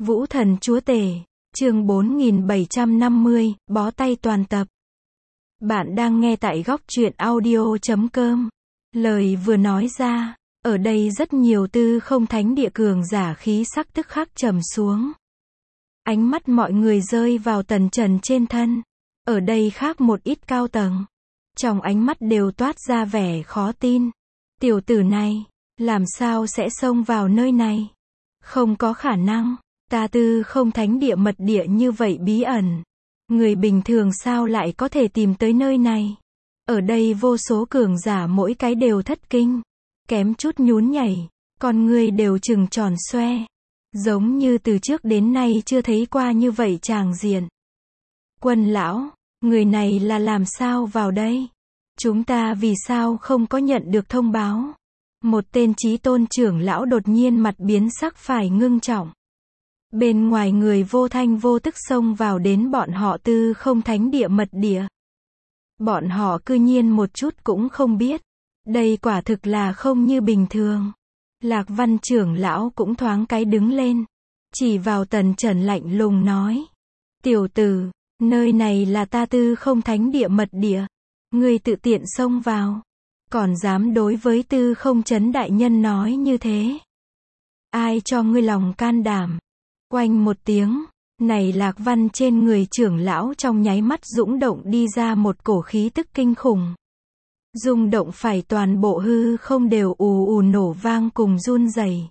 Vũ Thần Chúa Tể, chương 4750, bó tay toàn tập. Bạn đang nghe tại góc truyện audio.com. Lời vừa nói ra, ở đây rất nhiều tư không thánh địa cường giả khí sắc tức khắc trầm xuống. Ánh mắt mọi người rơi vào Tần Trần trên thân. Ở đây khác một ít cao tầng. Trong ánh mắt đều toát ra vẻ khó tin. Tiểu tử này, làm sao sẽ xông vào nơi này? Không có khả năng. Ta tư không thánh địa mật địa như vậy bí ẩn. Người bình thường sao lại có thể tìm tới nơi này? Ở đây vô số cường giả mỗi cái đều thất kinh. Kém chút nhún nhảy. Con người đều trừng tròn xoe. Giống như từ trước đến nay chưa thấy qua như vậy tràng diện. Quân lão, người này là làm sao vào đây? Chúng ta vì sao không có nhận được thông báo? Một tên chí tôn trưởng lão đột nhiên mặt biến sắc phải ngưng trọng. Bên ngoài người vô thanh vô tức xông vào đến bọn họ tư không thánh địa mật địa. Bọn họ cư nhiên một chút cũng không biết. Đây quả thực là không như bình thường. Lạc Văn trưởng lão cũng thoáng cái đứng lên. Chỉ vào Tần Trần lạnh lùng nói. Tiểu tử, nơi này là ta tư không thánh địa mật địa. Ngươi tự tiện xông vào. Còn dám đối với tư không trấn đại nhân nói như thế. Ai cho ngươi lòng can đảm? Oanh một tiếng, này Lạc Văn trên người trưởng lão trong nháy mắt dũng động đi ra một cổ khí tức kinh khủng. Rung động phải toàn bộ hư không đều ù ù nổ vang cùng run rẩy.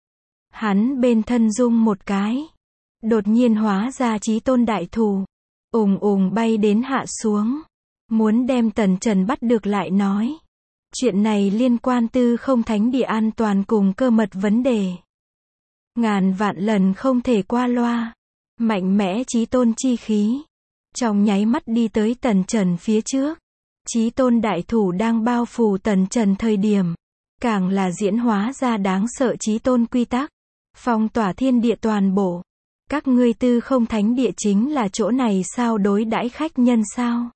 Hắn bên thân rung một cái. Đột nhiên hóa ra chí tôn đại thù. Ùng ùng bay đến hạ xuống. Muốn đem Tần Trần bắt được lại nói. Chuyện này liên quan tư không thánh địa an toàn cùng cơ mật vấn đề. Ngàn vạn lần không thể qua loa. Mạnh mẽ chí tôn chi khí. Trong nháy mắt đi tới Tần Trần phía trước. Chí tôn đại thủ đang bao phủ Tần Trần thời điểm. Càng là diễn hóa ra đáng sợ chí tôn quy tắc. Phong tỏa thiên địa toàn bộ. Các ngươi tư không thánh địa chính là chỗ này sao đối đãi khách nhân sao?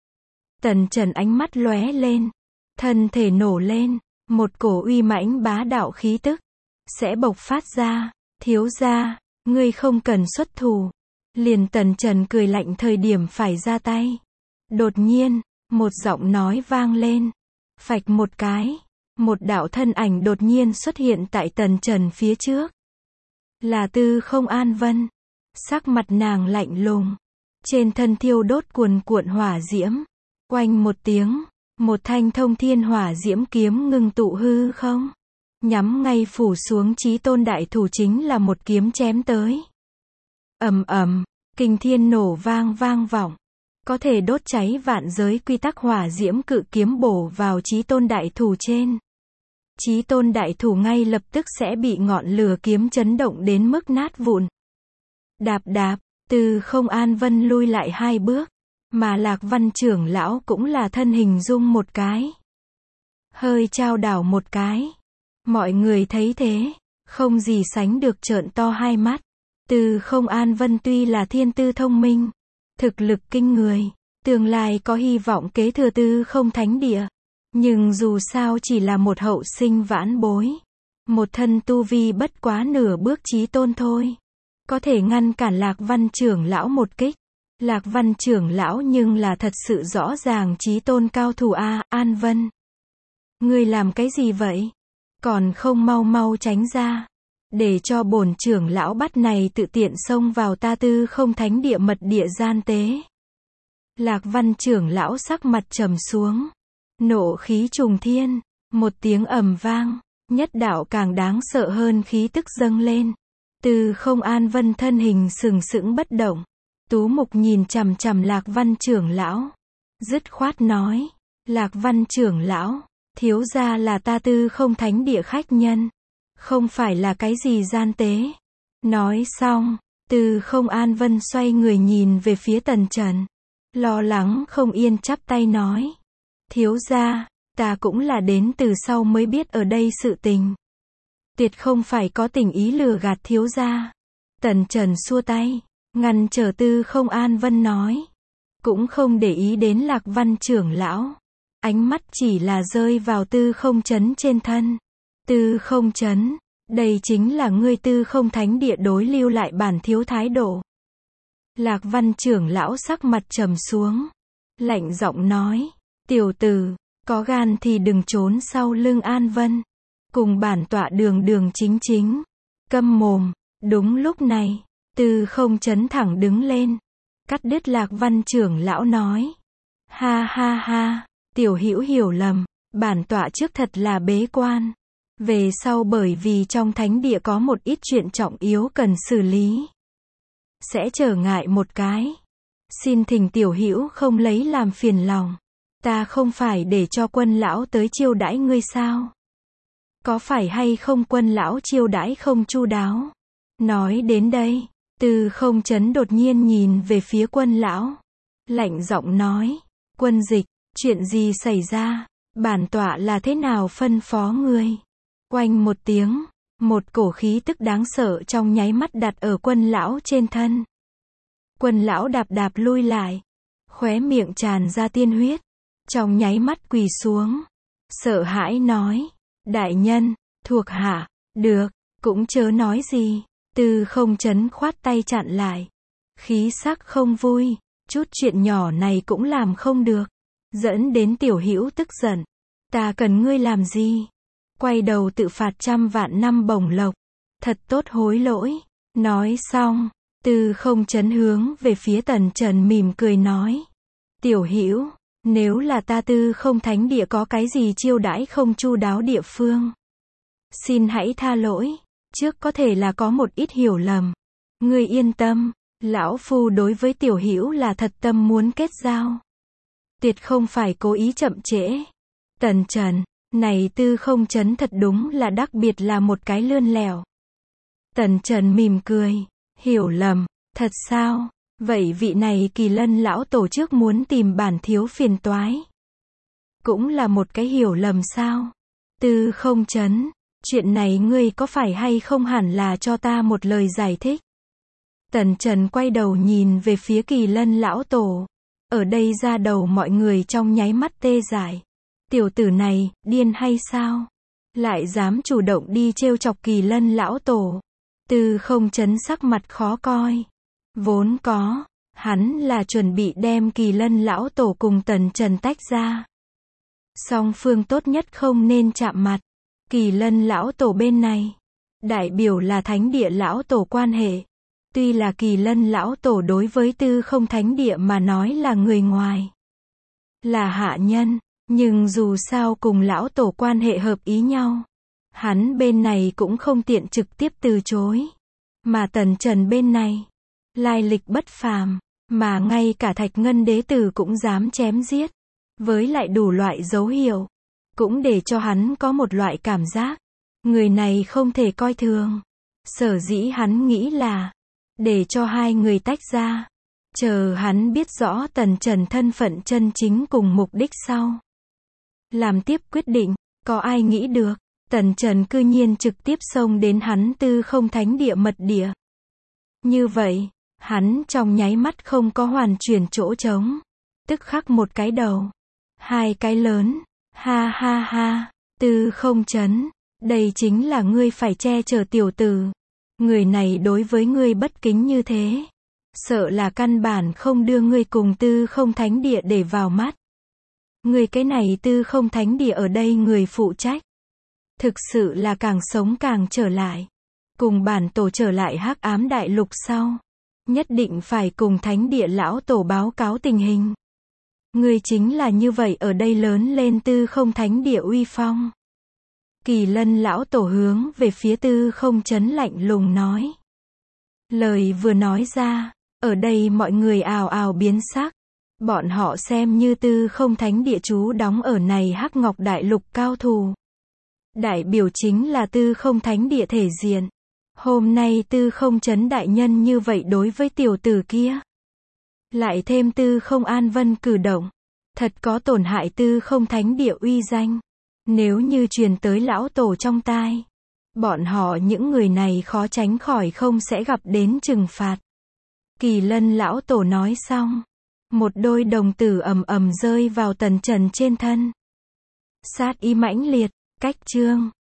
Tần Trần ánh mắt lóe lên. Thân thể nổ lên. Một cổ uy mãnh bá đạo khí tức. Sẽ bộc phát ra. Thiếu gia, ngươi không cần xuất thủ. Liền Tần Trần cười lạnh thời điểm phải ra tay. Đột nhiên, một giọng nói vang lên. Phạch một cái. Một đạo thân ảnh đột nhiên xuất hiện tại Tần Trần phía trước. Là Tư Không An Vân. Sắc mặt nàng lạnh lùng. Trên thân thiêu đốt cuồn cuộn hỏa diễm. Oanh một tiếng. Một thanh thông thiên hỏa diễm kiếm ngưng tụ hư không. Nhắm ngay phủ xuống chí tôn đại thủ chính là một kiếm chém tới. Ầm ầm, kinh thiên nổ vang vang vọng. Có thể đốt cháy vạn giới quy tắc hỏa diễm cự kiếm bổ vào chí tôn đại thủ trên. Chí tôn đại thủ ngay lập tức sẽ bị ngọn lửa kiếm chấn động đến mức nát vụn. Đạp đạp, Tư Không An Vân lui lại 2 bước. Mà Lạc Văn trưởng lão cũng là thân hình rung một cái. Hơi chao đảo một cái. Mọi người thấy thế, không gì sánh được trợn to hai mắt. Tư Không An Vân tuy là thiên tư thông minh, thực lực kinh người, tương lai có hy vọng kế thừa tư không thánh địa. Nhưng dù sao chỉ là một hậu sinh vãn bối. Một thân tu vi bất quá nửa bước chí tôn thôi. Có thể ngăn cản Lạc Văn trưởng lão một kích. Lạc Văn trưởng lão nhưng là thật sự rõ ràng chí tôn cao thủ a. An Vân. Ngươi làm cái gì vậy? Còn không mau mau tránh ra. Để cho bổn trưởng lão bắt này tự tiện xông vào ta tư không thánh địa mật địa gian tế. Lạc Văn trưởng lão sắc mặt trầm xuống. Nộ khí trùng thiên. Một tiếng ầm vang. Nhất đạo càng đáng sợ hơn khí tức dâng lên. Tư Không An Vân thân hình sừng sững bất động. Tú mục nhìn chằm chằm Lạc Văn trưởng lão. Dứt khoát nói. Lạc Văn trưởng lão. Thiếu gia là ta tư không thánh địa khách nhân. Không phải là cái gì gian tế. Nói xong, Tư Không An Vân xoay người nhìn về phía Tần Trần. Lo lắng không yên chắp tay nói. Thiếu gia, ta cũng là đến từ sau mới biết ở đây sự tình. Tuyệt không phải có tình ý lừa gạt thiếu gia. Tần Trần xua tay, ngăn trở Tư Không An Vân nói. Cũng không để ý đến Lạc Văn trưởng lão. Ánh mắt chỉ là rơi vào Tư Không Trấn trên thân. Tư Không Trấn, Đây chính là ngươi Tư Không Thánh Địa đối lưu lại bản thiếu thái độ. Lạc Văn trưởng lão sắc mặt trầm xuống. Lạnh giọng nói. Tiểu tử, có gan thì đừng trốn sau lưng An Vân. Cùng bản tọa đường đường chính chính. Câm mồm. Đúng lúc này, Tư Không Chấn thẳng đứng lên. Cắt đứt Lạc Văn trưởng lão nói. Ha ha ha, tiểu hữu hiểu lầm. Bản tọa trước thật là bế quan. Về sau bởi vì trong thánh địa có một ít chuyện trọng yếu cần xử lý. Sẽ trở ngại một cái. Xin thỉnh tiểu hữu không lấy làm phiền lòng. Ta không phải để cho Quân lão tới chiêu đãi ngươi sao? Có phải hay không Quân lão chiêu đãi không chu đáo? Nói đến đây, Tư Không Chấn đột nhiên nhìn về phía Quân lão. Lạnh giọng nói. Quân dịch, chuyện gì xảy ra? Bản tọa là thế nào phân phó ngươi? Oanh một tiếng, một cổ khí tức đáng sợ trong nháy mắt đặt ở Quân lão trên thân. Quân lão đạp đạp lui lại, khóe miệng tràn ra tiên huyết, trong nháy mắt quỳ xuống, sợ hãi nói, đại nhân, thuộc hạ, được, cũng chớ nói gì. Tư Không Chấn khoát tay chặn lại, khí sắc không vui, chút chuyện nhỏ này cũng làm không được, dẫn đến tiểu hữu tức giận. Ta cần ngươi làm gì? Quay đầu tự phạt 100 vạn năm bổng lộc, thật tốt hối lỗi. Nói xong, Tư Không Chấn hướng về phía Tần Trần mỉm cười nói. Tiểu hữu, nếu là ta Tư Không Thánh Địa có cái gì chiêu đãi không chu đáo địa phương, xin hãy tha lỗi, trước có thể là có một ít hiểu lầm. Ngươi yên tâm, lão phu đối với tiểu hữu là thật tâm muốn kết giao. Tuyệt không phải cố ý chậm trễ. Tần Trần, này Tư Không Chấn thật đúng là đặc biệt là một cái lươn lẻo. Tần Trần mỉm cười, hiểu lầm, thật sao? Vậy vị này Kỳ Lân lão tổ trước muốn tìm bản thiếu phiền toái. Cũng là một cái hiểu lầm sao? Tư Không Chấn, chuyện này ngươi có phải hay không hẳn là cho ta một lời giải thích. Tần Trần quay đầu nhìn về phía Kỳ Lân lão tổ. Ở đây ra đầu mọi người trong nháy mắt tê dại. Tiểu tử này, điên hay sao? Lại dám chủ động đi trêu chọc Kỳ Lân lão tổ. Tư Không Chấn sắc mặt khó coi. Vốn có, hắn là chuẩn bị đem Kỳ Lân lão tổ cùng Tần Trần tách ra. Song phương tốt nhất không nên chạm mặt. Kỳ Lân lão tổ bên này, đại biểu là Thánh Địa lão tổ quan hệ. Tuy là Kỳ Lân lão tổ đối với Tư Không Thánh Địa mà nói là người ngoài, là hạ nhân, nhưng dù sao cùng lão tổ quan hệ hợp ý nhau, hắn bên này cũng không tiện trực tiếp từ chối. Mà Tần Trần bên này, lai lịch bất phàm, mà ngay cả Thạch Ngân đế tử cũng dám chém giết, với lại đủ loại dấu hiệu, cũng để cho hắn có một loại cảm giác, người này không thể coi thường. Sở dĩ hắn nghĩ là, để cho hai người tách ra, chờ hắn biết rõ Tần Trần thân phận chân chính cùng mục đích sau, làm tiếp quyết định. Có ai nghĩ được, Tần Trần cư nhiên trực tiếp xông đến hắn Tư Không Thánh Địa mật địa. Như vậy, hắn trong nháy mắt không có hoàn chuyển chỗ trống, tức khắc một cái đầu, hai cái lớn, ha ha ha, Tư Không Chấn, đây chính là ngươi phải che chở tiểu tử. Người này đối với ngươi bất kính như thế, sợ là căn bản không đưa ngươi cùng Tư Không Thánh Địa để vào mắt. Ngươi cái này Tư Không Thánh Địa ở đây người phụ trách, thực sự là càng sống càng trở lại. Cùng bản tổ trở lại Hắc Ám Đại Lục sau, nhất định phải cùng Thánh Địa lão tổ báo cáo tình hình. Ngươi chính là như vậy ở đây lớn lên Tư Không Thánh Địa uy phong. Kỳ Lân lão tổ hướng về phía Tư Không Chấn lạnh lùng nói. Lời vừa nói ra, ở đây mọi người ào ào biến sắc. Bọn họ xem như Tư Không Thánh Địa trú đóng ở này Hắc Ngọc Đại Lục cao thủ. Đại biểu chính là Tư Không Thánh Địa thể diện. Hôm nay Tư Không Chấn đại nhân như vậy đối với tiểu tử kia, lại thêm Tư Không An Vân cử động, thật có tổn hại Tư Không Thánh Địa uy danh. Nếu như truyền tới lão tổ trong tai, bọn họ những người này khó tránh khỏi không sẽ gặp đến trừng phạt. Kỳ Lân lão tổ nói xong, một đôi đồng tử ầm ầm rơi vào Tần Trần trên thân. Sát ý mãnh liệt, cách chương